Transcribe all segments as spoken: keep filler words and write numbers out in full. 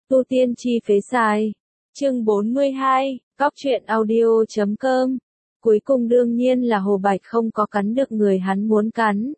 Tu tiên chi phế xài. Chương bốn mươi hai, Góc truyện audio chấm com. Cuối cùng đương nhiên là Hồ Bạch không có cắn được người hắn muốn cắn.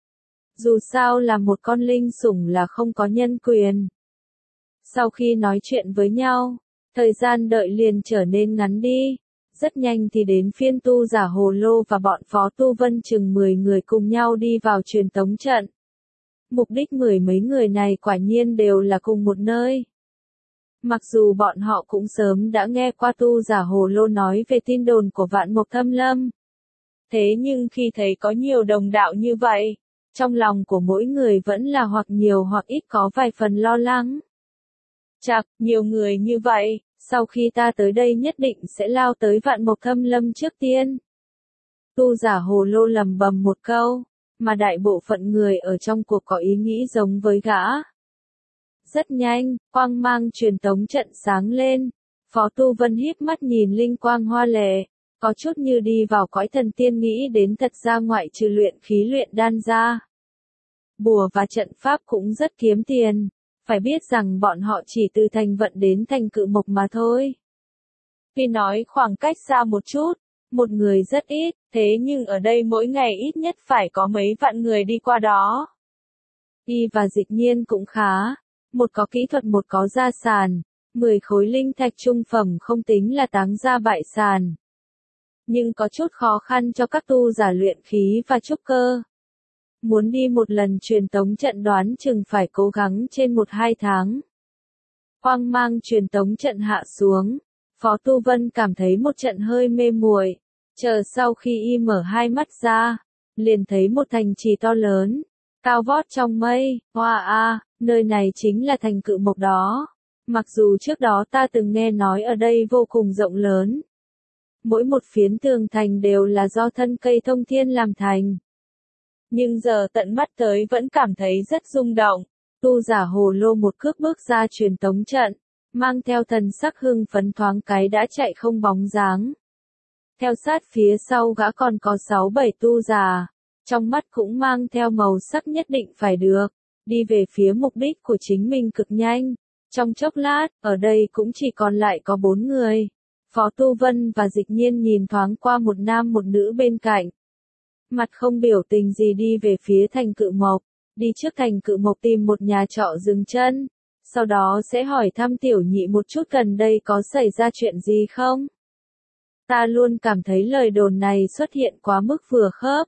Dù sao là một con linh sủng là không có nhân quyền. Sau khi nói chuyện với nhau, thời gian đợi liền trở nên ngắn đi. Rất nhanh thì đến phiên tu giả Hồ Lô và bọn Phó Tu Vân chừng mười người cùng nhau đi vào truyền tống trận. Mục đích mười mấy người này quả nhiên đều là cùng một nơi. Mặc dù bọn họ cũng sớm đã nghe qua tu giả Hồ Lô nói về tin đồn của Vạn Mộc Thâm Lâm. Thế nhưng khi thấy có nhiều đồng đạo như vậy, trong lòng của mỗi người vẫn là hoặc nhiều hoặc ít có vài phần lo lắng. Chạc, nhiều người như vậy, sau khi ta tới đây nhất định sẽ lao tới Vạn Mộc Thâm Lâm trước tiên. Tu giả Hồ Lô lầm bầm một câu, mà đại bộ phận người ở trong cuộc có ý nghĩ giống với gã. Rất nhanh, quang mang truyền tống trận sáng lên, Phó Tu Vân híp mắt nhìn linh quang hoa lệ, có chút như đi vào cõi thần tiên nghĩ đến thật ra ngoại trừ luyện khí luyện đan ra. Bùa và trận pháp cũng rất kiếm tiền, phải biết rằng bọn họ chỉ từ thành vận đến thành cự mộc mà thôi. Vì nói khoảng cách xa một chút, một người rất ít, thế nhưng ở đây mỗi ngày ít nhất phải có mấy vạn người đi qua đó. Y và Dịch Nhiên cũng khá. Một có kỹ thuật một có gia sàn, mười khối linh thạch trung phẩm không tính là táng ra bại sàn. Nhưng có chút khó khăn cho các tu giả luyện khí và trúc cơ. Muốn đi một lần truyền tống trận đoán chừng phải cố gắng trên một hai tháng. Quang mang truyền tống trận hạ xuống, Phó Tu Vân cảm thấy một trận hơi mê muội, chờ sau khi y mở hai mắt ra, liền thấy một thành trì to lớn, cao vót trong mây, hoa a. Nơi này chính là thành cự mộc đó. Mặc dù trước đó ta từng nghe nói ở đây vô cùng rộng lớn. Mỗi một phiến tường thành đều là do thân cây thông thiên làm thành. Nhưng giờ tận mắt tới vẫn cảm thấy rất rung động. Tu giả Hồ Lô một cước bước ra truyền tống trận, mang theo thần sắc hưng phấn thoáng cái đã chạy không bóng dáng. Theo sát phía sau gã còn có sáu bảy tu giả, trong mắt cũng mang theo màu sắc nhất định phải được. Đi về phía mục đích của chính mình cực nhanh. Trong chốc lát, ở đây cũng chỉ còn lại có bốn người. Phó Tu Vân và Dịch Nhiên nhìn thoáng qua một nam một nữ bên cạnh. Mặt không biểu tình gì đi về phía thành cự mộc. Đi trước thành cự mộc tìm một nhà trọ dừng chân. Sau đó sẽ hỏi thăm tiểu nhị một chút gần đây có xảy ra chuyện gì không. Ta luôn cảm thấy lời đồn này xuất hiện quá mức vừa khớp.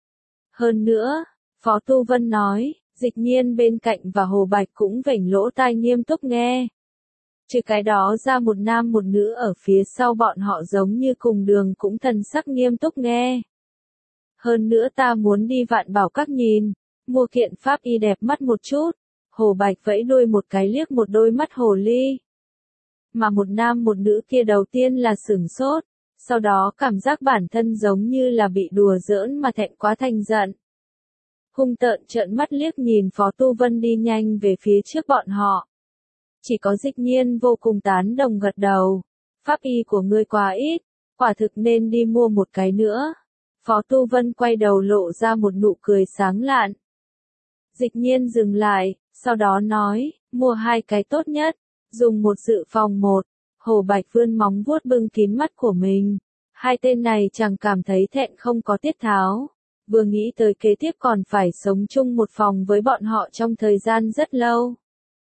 Hơn nữa, Phó Tu Vân nói. Dịch Nhiên bên cạnh và Hồ Bạch cũng vểnh lỗ tai nghiêm túc nghe. Trừ cái đó ra một nam một nữ ở phía sau bọn họ giống như cùng đường cũng thần sắc nghiêm túc nghe. Hơn nữa ta muốn đi Vạn Bảo Các nhìn, mua kiện pháp y đẹp mắt một chút. Hồ Bạch vẫy đuôi một cái liếc một đôi mắt hồ ly. Mà một nam một nữ kia đầu tiên là sửng sốt, sau đó cảm giác bản thân giống như là bị đùa giỡn mà thẹn quá thành giận. Hung tợn trợn mắt liếc nhìn Phó Tu Vân đi nhanh về phía trước bọn họ. Chỉ có Dịch Nhiên vô cùng tán đồng gật đầu. Pháp y của ngươi quá ít, quả thực nên đi mua một cái nữa. Phó Tu Vân quay đầu lộ ra một nụ cười sáng lạn. Dịch Nhiên dừng lại, sau đó nói, mua hai cái tốt nhất, dùng một dự phòng một. Hồ Bạch vươn móng vuốt bưng kín mắt của mình. Hai tên này chẳng cảm thấy thẹn không có tiết tháo. Vừa nghĩ tới kế tiếp còn phải sống chung một phòng với bọn họ trong thời gian rất lâu.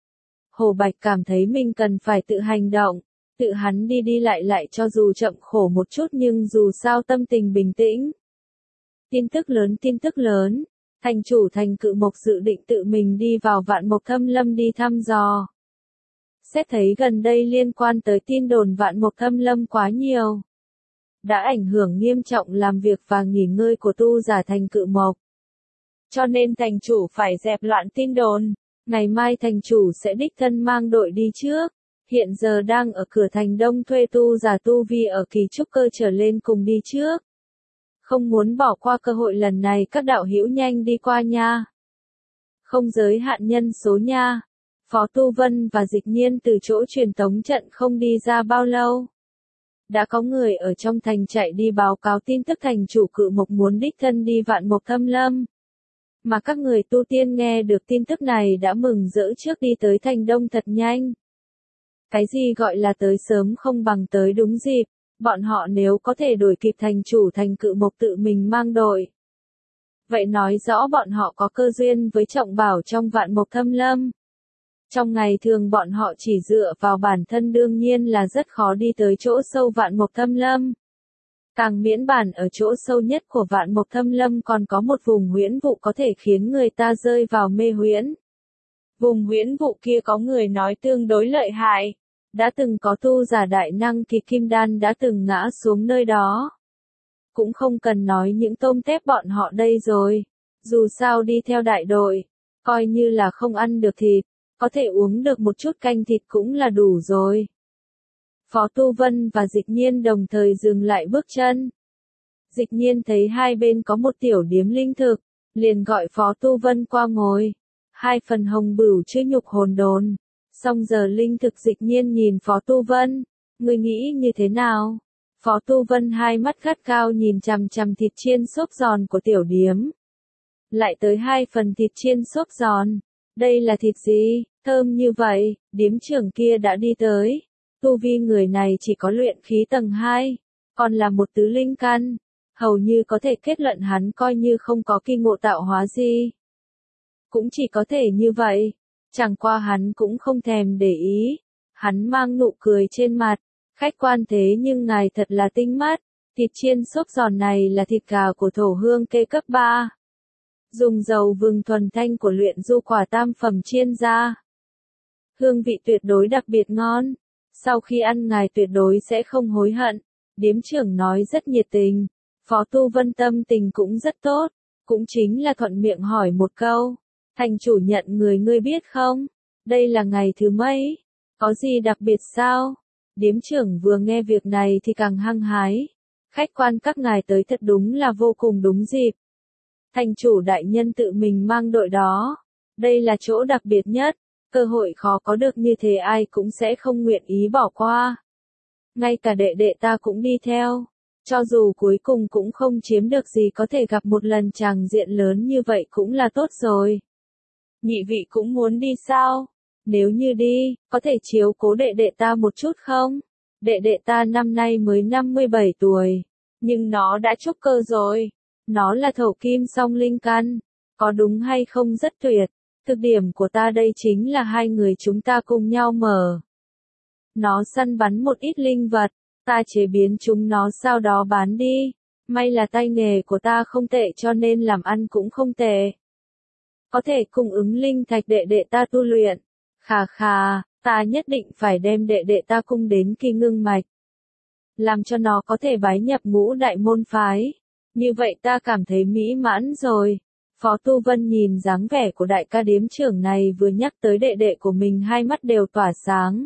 Hồ Bạch cảm thấy mình cần phải tự hành động, tự hắn đi đi lại lại cho dù chậm khổ một chút nhưng dù sao tâm tình bình tĩnh. Tin tức lớn tin tức lớn, thành chủ thành cự mộc dự định tự mình đi vào Vạn Mộc Thâm Lâm đi thăm dò. Xét thấy gần đây liên quan tới tin đồn Vạn Mộc Thâm Lâm quá nhiều. Đã ảnh hưởng nghiêm trọng làm việc và nghỉ ngơi của tu giả thành cự mộc. Cho nên thành chủ phải dẹp loạn tin đồn, ngày mai thành chủ sẽ đích thân mang đội đi trước, hiện giờ đang ở cửa thành đông thuê tu giả tu vi ở kỳ trúc cơ trở lên cùng đi trước. Không muốn bỏ qua cơ hội lần này các đạo hữu nhanh đi qua nha. Không giới hạn nhân số nha. Phó Tu Vân và Dịch Nhiên từ chỗ truyền tống trận không đi ra bao lâu. Đã có người ở trong thành chạy đi báo cáo tin tức thành chủ cự mộc muốn đích thân đi Vạn Mộc Thâm Lâm. Mà các người tu tiên nghe được tin tức này đã mừng rỡ trước đi tới thành đông thật nhanh. Cái gì gọi là tới sớm không bằng tới đúng dịp, bọn họ nếu có thể đuổi kịp thành chủ thành cự mộc tự mình mang đội. Vậy nói rõ bọn họ có cơ duyên với trọng bảo trong vạn mộc thâm lâm. Trong ngày thường bọn họ chỉ dựa vào bản thân đương nhiên là rất khó đi tới chỗ sâu vạn mộc thâm lâm. Càng miễn bản ở chỗ sâu nhất của vạn mộc thâm lâm còn có một vùng huyễn vụ có thể khiến người ta rơi vào mê huyễn. Vùng huyễn vụ kia có người nói tương đối lợi hại. Đã từng có tu giả đại năng kỳ kim đan đã từng ngã xuống nơi đó. Cũng không cần nói những tôm tép bọn họ đây rồi. Dù sao đi theo đại đội, coi như là không ăn được thịt, có thể uống được một chút canh thịt cũng là đủ rồi. Phó Tu Vân và Dịch Nhiên đồng thời dừng lại bước chân. Dịch Nhiên thấy hai bên có một tiểu điếm linh thực, liền gọi Phó Tu Vân qua ngồi. Hai phần hồng bửu chứa nhục hồn đồn. Xong giờ linh thực Dịch Nhiên nhìn Phó Tu Vân, ngươi nghĩ như thế nào? Phó Tu Vân hai mắt gắt cao nhìn chằm chằm thịt chiên xốp giòn của tiểu điếm. Lại tới hai phần thịt chiên xốp giòn. Đây là thịt gì? Thơm như vậy, điếm trưởng kia đã đi tới. Tu vi người này chỉ có luyện khí tầng hai, còn là một tứ linh căn. Hầu như có thể kết luận hắn coi như không có kinh ngộ tạo hóa gì. Cũng chỉ có thể như vậy. Chẳng qua hắn cũng không thèm để ý. Hắn mang nụ cười trên mặt. Khách quan thế nhưng ngài thật là tinh mắt. Thịt chiên xốp giòn này là thịt gà của thổ hương kê cấp ba. Dùng dầu vừng thuần thanh của luyện du quả tam phẩm chiên ra. Hương vị tuyệt đối đặc biệt ngon. Sau khi ăn ngài tuyệt đối sẽ không hối hận. Điếm trưởng nói rất nhiệt tình. Phó Tu Vân tâm tình cũng rất tốt. Cũng chính là thuận miệng hỏi một câu. Thành chủ nhận người ngươi biết không? Đây là ngày thứ mấy? Có gì đặc biệt sao? Điếm trưởng vừa nghe việc này thì càng hăng hái. Khách quan các ngài tới thật đúng là vô cùng đúng dịp. Thành chủ đại nhân tự mình mang đội đó. Đây là chỗ đặc biệt nhất. Cơ hội khó có được như thế ai cũng sẽ không nguyện ý bỏ qua. Ngay cả đệ đệ ta cũng đi theo. Cho dù cuối cùng cũng không chiếm được gì có thể gặp một lần tràng diện lớn như vậy cũng là tốt rồi. Nhị vị cũng muốn đi sao? Nếu như đi, có thể chiếu cố đệ đệ ta một chút không? Đệ đệ ta năm nay mới năm mươi bảy tuổi. Nhưng nó đã trúc cơ rồi. Nó là thổ kim song linh căn. Có đúng hay không rất tuyệt. Thực điểm của ta đây chính là hai người chúng ta cùng nhau mở. Nó săn bắn một ít linh vật. Ta chế biến chúng nó sau đó bán đi. May là tay nghề của ta không tệ cho nên làm ăn cũng không tệ. Có thể cung ứng linh thạch đệ đệ ta tu luyện. Khà khà, ta nhất định phải đem đệ đệ ta cung đến Kỳ Ngưng Mạch. Làm cho nó có thể bái nhập ngũ đại môn phái. Như vậy ta cảm thấy mỹ mãn rồi. Phó Tu Vân nhìn dáng vẻ của đại ca điếm trưởng này vừa nhắc tới đệ đệ của mình hai mắt đều tỏa sáng.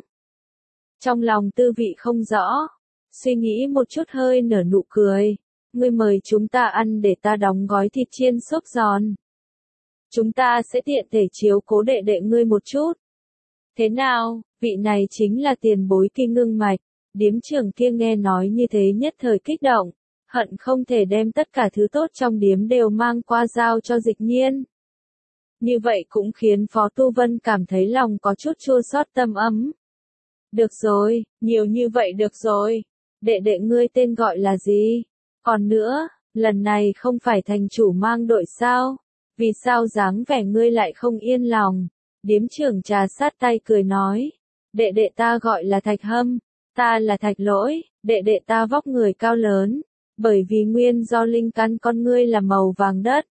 Trong lòng tư vị không rõ. Suy nghĩ một chút hơi nở nụ cười. Ngươi mời chúng ta ăn để ta đóng gói thịt chiên xốp giòn. Chúng ta sẽ tiện thể chiếu cố đệ đệ ngươi một chút. Thế nào, vị này chính là tiền bối Kỳ Ngưng Mạch. Điếm trưởng kia nghe nói như thế nhất thời kích động. Hận không thể đem tất cả thứ tốt trong điếm đều mang qua giao cho Dịch Nhiên. Như vậy cũng khiến Phó Tu Vân cảm thấy lòng có chút chua xót tâm ấm. Được rồi, nhiều như vậy được rồi. Đệ đệ ngươi tên gọi là gì? Còn nữa, lần này không phải thành chủ mang đội sao? Vì sao dáng vẻ ngươi lại không yên lòng? Điếm trưởng trà sát tay cười nói. Đệ đệ ta gọi là Thạch Hâm, ta là Thạch Lỗi, đệ đệ ta vóc người cao lớn. Bởi vì nguyên do linh căn con ngươi là màu vàng đất.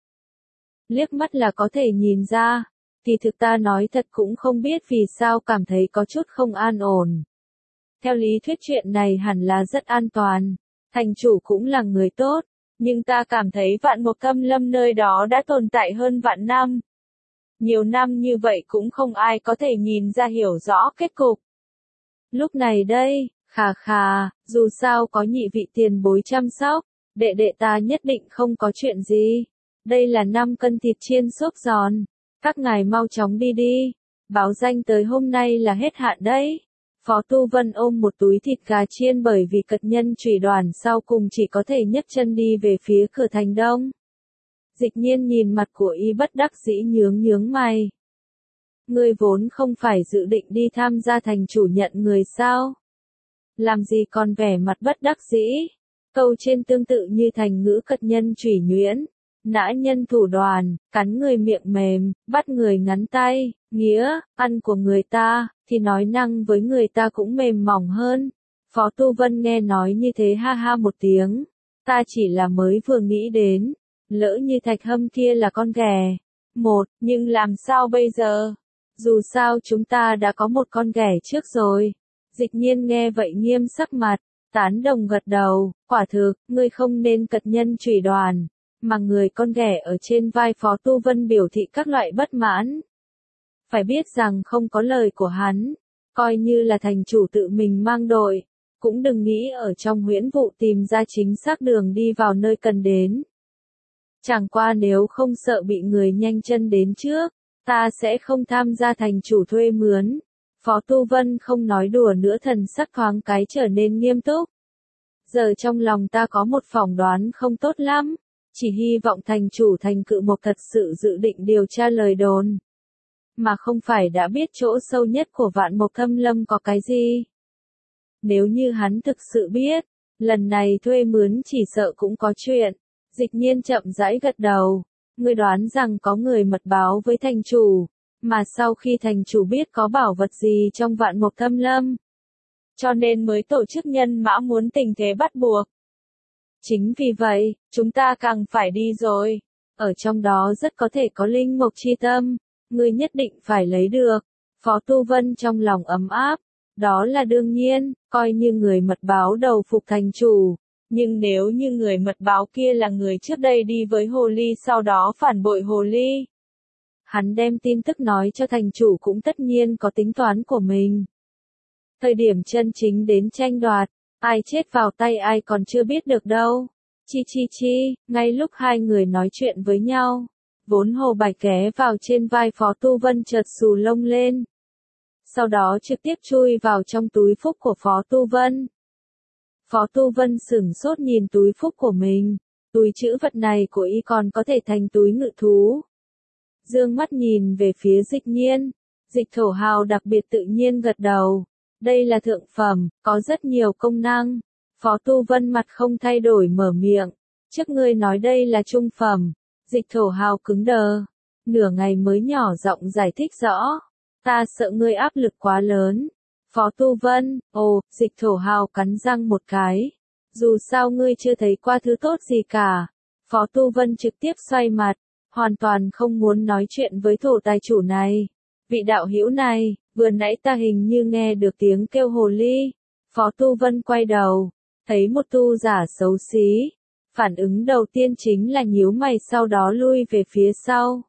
Liếc mắt là có thể nhìn ra. Thì thực ta nói thật cũng không biết vì sao cảm thấy có chút không an ổn. Theo lý thuyết chuyện này hẳn là rất an toàn. Thành chủ cũng là người tốt. Nhưng ta cảm thấy vạn mộc thâm lâm nơi đó đã tồn tại hơn vạn năm. Nhiều năm như vậy cũng không ai có thể nhìn ra hiểu rõ kết cục. Lúc này đây, khà khà, dù sao có nhị vị tiền bối chăm sóc, đệ đệ ta nhất định không có chuyện gì. Đây là năm cân thịt chiên xốp giòn. Các ngài mau chóng đi đi. Báo danh tới hôm nay là hết hạn đấy. Phó Tu Vân ôm một túi thịt gà chiên bởi vì cật nhân chủy đoàn sau cùng chỉ có thể nhấc chân đi về phía cửa thành đông. Dịch Nhiên nhìn mặt của y bất đắc dĩ nhướng nhướng mày. Ngươi vốn không phải dự định đi tham gia thành chủ nhận người sao? Làm gì còn vẻ mặt bất đắc dĩ? Câu trên tương tự như thành ngữ cật nhân chủy nhuyễn, nã nhân thủ đoàn, cắn người miệng mềm, bắt người ngắn tay, nghĩa, ăn của người ta, thì nói năng với người ta cũng mềm mỏng hơn. Phó Tu Vân nghe nói như thế ha ha một tiếng, ta chỉ là mới vừa nghĩ đến, lỡ như Thạch Hâm kia là con ghẻ. Một, nhưng làm sao bây giờ? Dù sao chúng ta đã có một con ghẻ trước rồi. Dịch Nhiên nghe vậy nghiêm sắc mặt, tán đồng gật đầu, quả thực, ngươi không nên cật nhân chủy đoàn, mà người con ghẻ ở trên vai Phó Tu Vân biểu thị các loại bất mãn. Phải biết rằng không có lời của hắn, coi như là thành chủ tự mình mang đội, cũng đừng nghĩ ở trong huyễn vụ tìm ra chính xác đường đi vào nơi cần đến. Chẳng qua nếu không sợ bị người nhanh chân đến trước, ta sẽ không tham gia thành chủ thuê mướn. Phó Tu Vân không nói đùa nữa, thần sắc thoáng cái trở nên nghiêm túc. Giờ trong lòng ta có một phỏng đoán không tốt lắm, chỉ hy vọng thành chủ Thành Cự Mộc thật sự dự định điều tra lời đồn, mà không phải đã biết chỗ sâu nhất của Vạn Mộc Thâm Lâm có cái gì. Nếu như hắn thực sự biết, lần này thuê mướn chỉ sợ cũng có chuyện. Dịch Nhiên chậm rãi gật đầu, ngươi đoán rằng có người mật báo với thành chủ, mà sau khi thành chủ biết có bảo vật gì trong Vạn Mộc Thâm Lâm, cho nên mới tổ chức nhân mã muốn tình thế bắt buộc. Chính vì vậy, chúng ta càng phải đi rồi. Ở trong đó rất có thể có linh mộc chi tâm, ngươi nhất định phải lấy được. Phó Tu Vân trong lòng ấm áp, đó là đương nhiên, coi như người mật báo đầu phục thành chủ. Nhưng nếu như người mật báo kia là người trước đây đi với Hồ Ly sau đó phản bội Hồ Ly, hắn đem tin tức nói cho thành chủ cũng tất nhiên có tính toán của mình. Thời điểm chân chính đến tranh đoạt, ai chết vào tay ai còn chưa biết được đâu. Chi chi chi, ngay lúc hai người nói chuyện với nhau, vốn Hồ Bạch ghé vào trên vai Phó Tu Vân chợt xù lông lên. Sau đó trực tiếp chui vào trong túi phúc của Phó Tu Vân. Phó Tu Vân sửng sốt nhìn túi phúc của mình, túi trữ vật này của y còn có thể thành túi ngự thú. Dương mắt nhìn về phía Dịch Nhiên, Dịch Thổ Hào đặc biệt tự nhiên gật đầu. Đây là thượng phẩm, có rất nhiều công năng. Phó Tu Vân mặt không thay đổi mở miệng, trước ngươi nói đây là trung phẩm. Dịch Thổ Hào cứng đờ, nửa ngày mới nhỏ giọng giải thích rõ, ta sợ ngươi áp lực quá lớn. Phó Tu Vân, ồ, Dịch Thổ Hào cắn răng một cái, dù sao ngươi chưa thấy qua thứ tốt gì cả. Phó Tu Vân trực tiếp xoay mặt, hoàn toàn không muốn nói chuyện với thổ tài chủ này. Vị đạo hữu này, vừa nãy ta hình như nghe được tiếng kêu hồ ly. Phó Tu Vân quay đầu, thấy một tu giả xấu xí. Phản ứng đầu tiên chính là nhíu mày, sau đó lui về phía sau.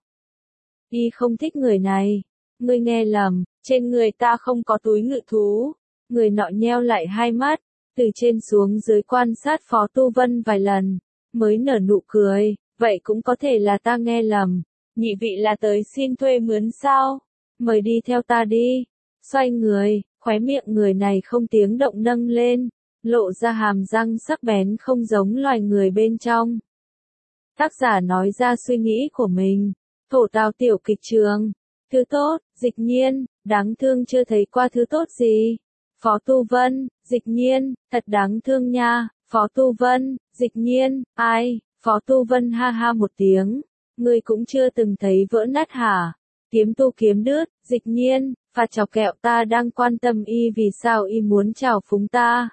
Y không thích người này. Ngươi nghe lầm, trên người ta không có túi ngự thú. Người nọ nheo lại hai mắt, từ trên xuống dưới quan sát Phó Tu Vân vài lần, mới nở nụ cười. Vậy cũng có thể là ta nghe lầm. Nhị vị là tới xin thuê mướn sao? Mời đi theo ta đi. Xoay người, khóe miệng người này không tiếng động nâng lên, lộ ra hàm răng sắc bén không giống loài người bên trong. Tác giả nói ra suy nghĩ của mình. Thổ Tào tiểu kịch trường. Thứ tốt, Dịch Nhiên, đáng thương chưa thấy qua thứ tốt gì. Phó Tu Vân, Dịch Nhiên, thật đáng thương nha. Phó Tu Vân, Dịch Nhiên, ai? Phó Tu Vân ha ha một tiếng. Ngươi cũng chưa từng thấy vỡ nát hả? Kiếm tu kiếm đứt, Dịch Nhiên, phạt chọc kẹo, ta đang quan tâm y vì sao y muốn trào phúng ta.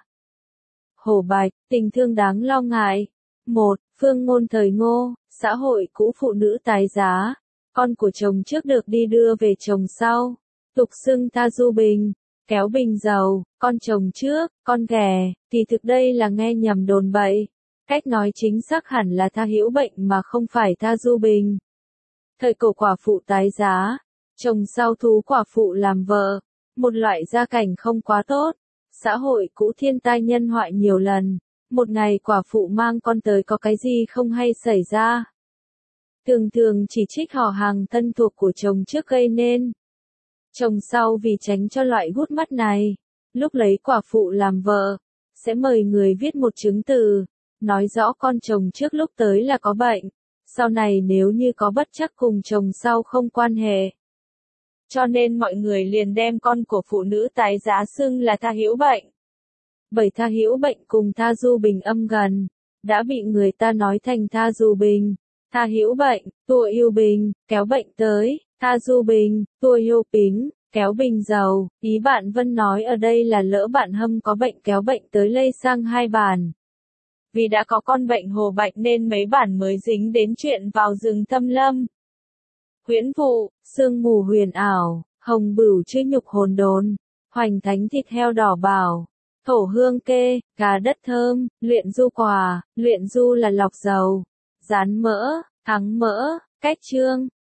Hồ Bạch, tình thương đáng lo ngại. Một, Phương Ngôn thời Ngô, xã hội cũ phụ nữ tái giá. Con của chồng trước được đi đưa về chồng sau. Tục xưng Tha Du Bình, kéo bình dầu, con chồng trước, con ghẻ, thì thực đây là nghe nhầm đồn bậy. Cách nói chính xác hẳn là Tha Hữu Bệnh mà không phải Tha Du Bình. Thời cổ quả phụ tái giá, chồng sau thú quả phụ làm vợ, một loại gia cảnh không quá tốt. Xã hội cũ thiên tai nhân họa nhiều lần, một ngày quả phụ mang con tới có cái gì không hay xảy ra. Thường thường chỉ trích họ hàng thân thuộc của chồng trước gây nên. Chồng sau vì tránh cho loại gút mắt này, lúc lấy quả phụ làm vợ, sẽ mời người viết một chứng từ, nói rõ con chồng trước lúc tới là có bệnh, sau này nếu như có bất trắc cùng chồng sau không quan hệ. cho nên mọi người liền đem con của phụ nữ tái giá xưng là Tha Hữu Bệnh. Bởi Tha Hữu Bệnh cùng Tha Du Bình âm gần, đã bị người ta nói thành Tha Du Bình. Tha Hữu Bệnh, tua yêu bình, kéo bệnh tới, Tha Du Bình, tua yêu bính, kéo bình dầu. Ý bạn Vân nói ở đây là lỡ bạn Hâm có bệnh kéo bệnh tới lây sang hai bản. Vì đã có con bệnh hồ bạch nên mấy bản mới dính đến chuyện vào rừng thâm lâm. Huyễn vụ, sương mù huyền ảo, hồng bửu chư nhục hồn đồn, hoành thánh thịt heo đỏ bảo, thổ hương kê, gà đất thơm, luyện du quà, luyện du là lọc dầu, rán mỡ, thắng mỡ, cách chương.